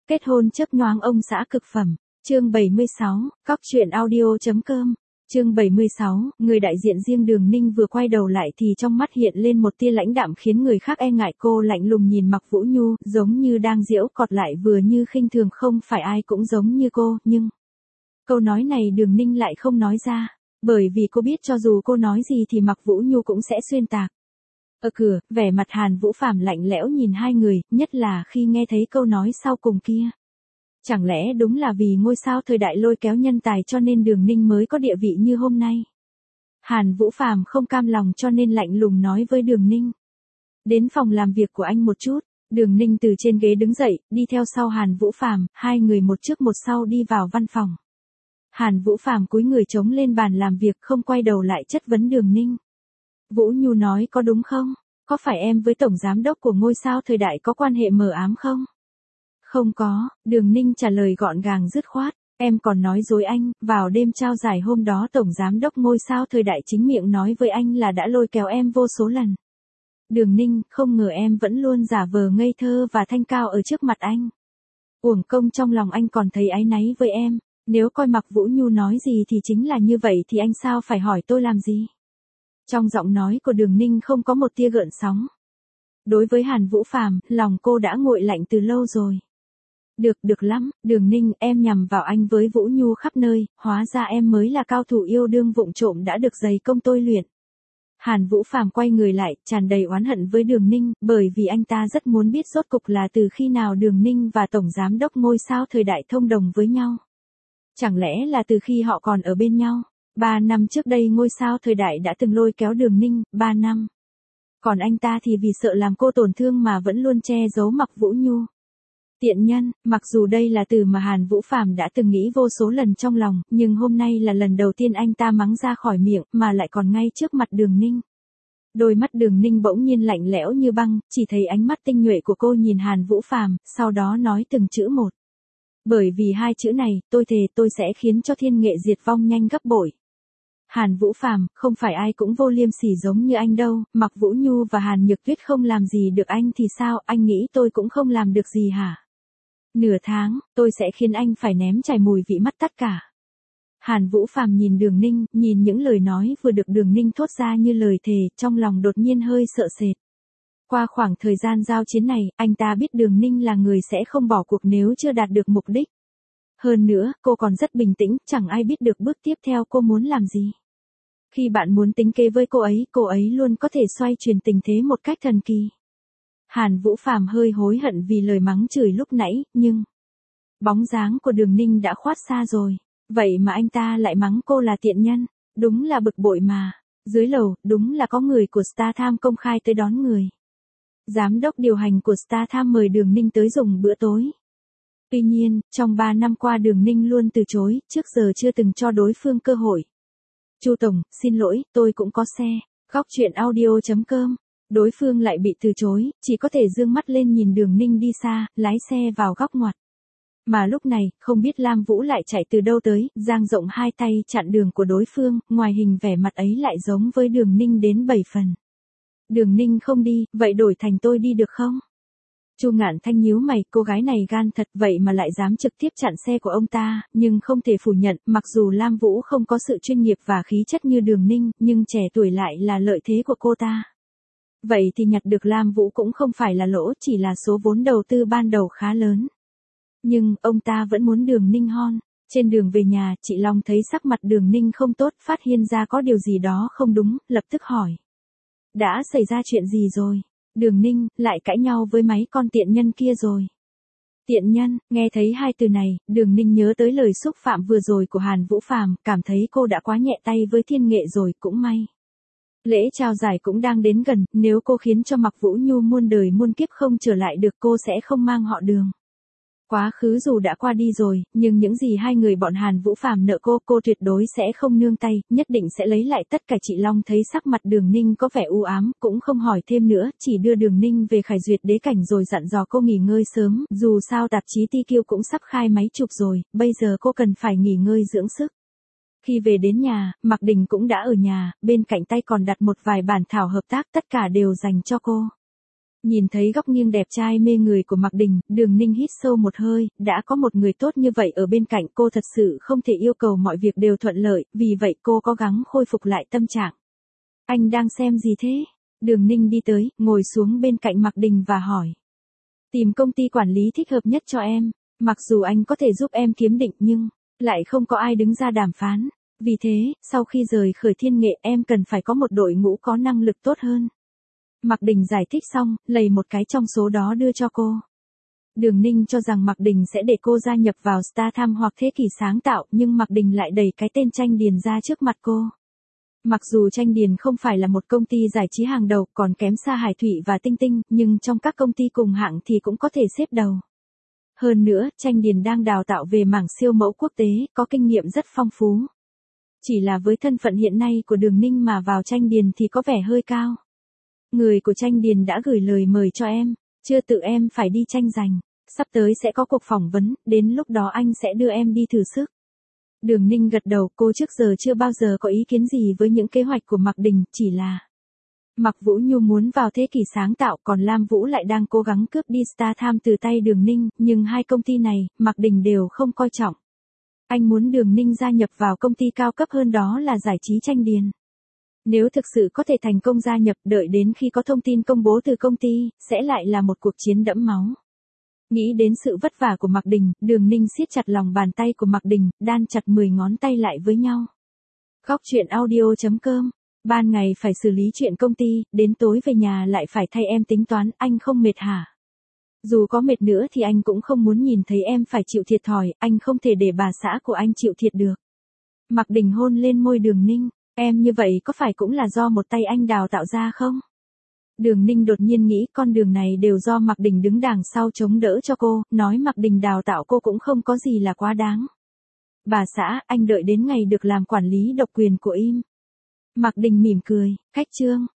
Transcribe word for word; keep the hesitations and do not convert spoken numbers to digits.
Kết hôn chớp nhoáng ông xã cực phẩm. Chương bảy mươi sáu, cóc truyện audio.com. Chương bảy mươi sáu, người đại diện riêng Đường Ninh vừa quay đầu lại thì trong mắt hiện lên một tia lãnh đạm khiến người khác e ngại. Cô lạnh lùng nhìn Mạc Vũ Nhu, giống như đang giễu cợt lại vừa như khinh thường. Không phải ai cũng giống như cô, nhưng câu nói này Đường Ninh lại không nói ra, bởi vì cô biết cho dù cô nói gì thì Mạc Vũ Nhu cũng sẽ xuyên tạc. Ở cửa, vẻ mặt Hàn Vũ Phàm lạnh lẽo nhìn hai người, nhất là khi nghe thấy câu nói sau cùng kia. Chẳng lẽ đúng là vì ngôi sao thời đại lôi kéo nhân tài cho nên Đường Ninh mới có địa vị như hôm nay? Hàn Vũ Phàm không cam lòng cho nên lạnh lùng nói với Đường Ninh. Đến phòng làm việc của anh một chút. Đường Ninh từ trên ghế đứng dậy, đi theo sau Hàn Vũ Phàm, hai người một trước một sau đi vào văn phòng. Hàn Vũ Phàm cúi người chống lên bàn làm việc, không quay đầu lại chất vấn Đường Ninh. Vũ Nhu nói có đúng không? Có phải em với tổng giám đốc của ngôi sao thời đại có quan hệ mờ ám không? Không có, Đường Ninh trả lời gọn gàng dứt khoát. Em còn nói dối anh, vào đêm trao giải hôm đó tổng giám đốc ngôi sao thời đại chính miệng nói với anh là đã lôi kéo em vô số lần. Đường Ninh, không ngờ em vẫn luôn giả vờ ngây thơ và thanh cao ở trước mặt anh. Uổng công trong lòng anh còn thấy áy náy với em. Nếu coi Mạc Vũ Nhu nói gì thì chính là như vậy thì anh sao phải hỏi tôi làm gì? Trong giọng nói của Đường Ninh không có một tia gợn sóng. Đối với Hàn Vũ Phàm, lòng cô đã nguội lạnh từ lâu rồi. Được, được lắm, Đường Ninh, em nhằm vào anh với Vũ Nhu khắp nơi, hóa ra em mới là cao thủ yêu đương vụng trộm đã được dày công tôi luyện. Hàn Vũ Phàm quay người lại, tràn đầy oán hận với Đường Ninh, bởi vì anh ta rất muốn biết rốt cục là từ khi nào Đường Ninh và tổng giám đốc ngôi sao thời đại thông đồng với nhau. Chẳng lẽ là từ khi họ còn ở bên nhau? Ba năm trước đây ngôi sao thời đại đã từng lôi kéo Đường Ninh, ba năm. Còn anh ta thì vì sợ làm cô tổn thương mà vẫn luôn che giấu Mạc Vũ Nhu. Tiện nhân, mặc dù đây là từ mà Hàn Vũ Phàm đã từng nghĩ vô số lần trong lòng, nhưng hôm nay là lần đầu tiên anh ta mắng ra khỏi miệng, mà lại còn ngay trước mặt Đường Ninh. Đôi mắt Đường Ninh bỗng nhiên lạnh lẽo như băng, chỉ thấy ánh mắt tinh nhuệ của cô nhìn Hàn Vũ Phàm, sau đó nói từng chữ một. Bởi vì hai chữ này, tôi thề tôi sẽ khiến cho thiên nghệ diệt vong nhanh gấp bội. Hàn Vũ Phàm, không phải ai cũng vô liêm sỉ giống như anh đâu, Mạc Vũ Nhu và Hàn Nhược Tuyết không làm gì được anh thì sao, anh nghĩ tôi cũng không làm được gì hả? Nửa tháng, tôi sẽ khiến anh phải ném chảy mùi vị mắt tất cả. Hàn Vũ Phàm nhìn Đường Ninh, nhìn những lời nói vừa được Đường Ninh thốt ra như lời thề, trong lòng đột nhiên hơi sợ sệt. Qua khoảng thời gian giao chiến này, anh ta biết Đường Ninh là người sẽ không bỏ cuộc nếu chưa đạt được mục đích. Hơn nữa, cô còn rất bình tĩnh, chẳng ai biết được bước tiếp theo cô muốn làm gì. Khi bạn muốn tính kế với cô ấy, cô ấy luôn có thể xoay chuyển tình thế một cách thần kỳ. Hàn Vũ Phàm hơi hối hận vì lời mắng chửi lúc nãy, nhưng bóng dáng của Đường Ninh đã khoát xa rồi. Vậy mà anh ta lại mắng cô là tiện nhân, đúng là bực bội mà. Dưới lầu, đúng là có người của StarTimes công khai tới đón người. Giám đốc điều hành của StarTimes mời Đường Ninh tới dùng bữa tối. Tuy nhiên, trong ba năm qua Đường Ninh luôn từ chối, trước giờ chưa từng cho đối phương cơ hội. Chu Tổng, xin lỗi, tôi cũng có xe. Góc truyện audio.com. Đối phương lại bị từ chối, chỉ có thể dương mắt lên nhìn Đường Ninh đi xa, lái xe vào góc ngoặt. Mà lúc này, không biết Lam Vũ lại chạy từ đâu tới, dang rộng hai tay chặn đường của đối phương, ngoài hình vẻ mặt ấy lại giống với Đường Ninh đến bảy phần. Đường Ninh không đi, vậy đổi thành tôi đi được không? Chu Ngạn Thanh nhíu mày, cô gái này gan thật vậy mà lại dám trực tiếp chặn xe của ông ta, nhưng không thể phủ nhận, mặc dù Lam Vũ không có sự chuyên nghiệp và khí chất như Đường Ninh, nhưng trẻ tuổi lại là lợi thế của cô ta. Vậy thì nhặt được Lam Vũ cũng không phải là lỗ, chỉ là số vốn đầu tư ban đầu khá lớn. Nhưng, ông ta vẫn muốn Đường Ninh hon. Trên đường về nhà, chị Long thấy sắc mặt Đường Ninh không tốt, phát hiện ra có điều gì đó không đúng, lập tức hỏi. Đã xảy ra chuyện gì rồi? Đường Ninh, lại cãi nhau với mấy con tiện nhân kia rồi. Tiện nhân, nghe thấy hai từ này, Đường Ninh nhớ tới lời xúc phạm vừa rồi của Hàn Vũ Phàm, cảm thấy cô đã quá nhẹ tay với thiên nghệ rồi, cũng may. Lễ trao giải cũng đang đến gần, nếu cô khiến cho Mạc Vũ Nhu muôn đời muôn kiếp không trở lại được cô sẽ không mang họ Đường. Quá khứ dù đã qua đi rồi, nhưng những gì hai người bọn Hàn Vũ Phàm nợ cô, cô tuyệt đối sẽ không nương tay, nhất định sẽ lấy lại tất cả. Chị Long thấy sắc mặt Đường Ninh có vẻ u ám, cũng không hỏi thêm nữa, chỉ đưa Đường Ninh về Khải Duyệt Đế Cảnh rồi dặn dò cô nghỉ ngơi sớm, dù sao tạp chí Ti Kiêu cũng sắp khai máy chụp rồi, bây giờ cô cần phải nghỉ ngơi dưỡng sức. Khi về đến nhà, Mạc Đình cũng đã ở nhà, bên cạnh tay còn đặt một vài bản thảo hợp tác, tất cả đều dành cho cô. Nhìn thấy góc nghiêng đẹp trai mê người của Mạc Đình, Đường Ninh hít sâu một hơi, đã có một người tốt như vậy ở bên cạnh cô thật sự không thể yêu cầu mọi việc đều thuận lợi, vì vậy cô cố gắng khôi phục lại tâm trạng. Anh đang xem gì thế? Đường Ninh đi tới, ngồi xuống bên cạnh Mạc Đình và hỏi. Tìm công ty quản lý thích hợp nhất cho em, mặc dù anh có thể giúp em kiếm định nhưng lại không có ai đứng ra đàm phán. Vì thế, sau khi rời Khởi Thiên Nghệ em cần phải có một đội ngũ có năng lực tốt hơn. Mạc Đình giải thích xong, lầy một cái trong số đó đưa cho cô. Đường Ninh cho rằng Mạc Đình sẽ để cô gia nhập vào StarTimes hoặc Thế Kỷ Sáng Tạo, nhưng Mạc Đình lại đẩy cái tên Tranh Điền ra trước mặt cô. Mặc dù Tranh Điền không phải là một công ty giải trí hàng đầu, còn kém xa Hải Thụy và Tinh Tinh, nhưng trong các công ty cùng hạng thì cũng có thể xếp đầu. Hơn nữa, Tranh Điền đang đào tạo về mảng siêu mẫu quốc tế, có kinh nghiệm rất phong phú. Chỉ là với thân phận hiện nay của Đường Ninh mà vào Tranh Điền thì có vẻ hơi cao. Người của Tranh Điền đã gửi lời mời cho em, chưa tự em phải đi tranh giành. Sắp tới sẽ có cuộc phỏng vấn, đến lúc đó anh sẽ đưa em đi thử sức. Đường Ninh gật đầu, cô trước giờ chưa bao giờ có ý kiến gì với những kế hoạch của Mạc Đình, chỉ là Mạc Vũ Nhu muốn vào Thế Kỷ Sáng Tạo, còn Lam Vũ lại đang cố gắng cướp đi StarTimes từ tay Đường Ninh, nhưng hai công ty này, Mạc Đình đều không coi trọng. Anh muốn Đường Ninh gia nhập vào công ty cao cấp hơn, đó là giải trí Tranh Điền. Nếu thực sự có thể thành công gia nhập, đợi đến khi có thông tin công bố từ công ty, sẽ lại là một cuộc chiến đẫm máu. Nghĩ đến sự vất vả của Mạc Đình, Đường Ninh siết chặt lòng bàn tay của Mạc Đình, đan chặt mười ngón tay lại với nhau. Góc truyện audio chấm com. Ban ngày phải xử lý chuyện công ty, đến tối về nhà lại phải thay em tính toán, anh không mệt hả? Dù có mệt nữa thì anh cũng không muốn nhìn thấy em phải chịu thiệt thòi, anh không thể để bà xã của anh chịu thiệt được. Mạc Đình hôn lên môi Đường Ninh, em như vậy có phải cũng là do một tay anh đào tạo ra không? Đường Ninh đột nhiên nghĩ con đường này đều do Mạc Đình đứng đằng sau chống đỡ cho cô, nói Mạc Đình đào tạo cô cũng không có gì là quá đáng. Bà xã, anh đợi đến ngày được làm quản lý độc quyền của im. Mạc Đình mỉm cười, khách trương,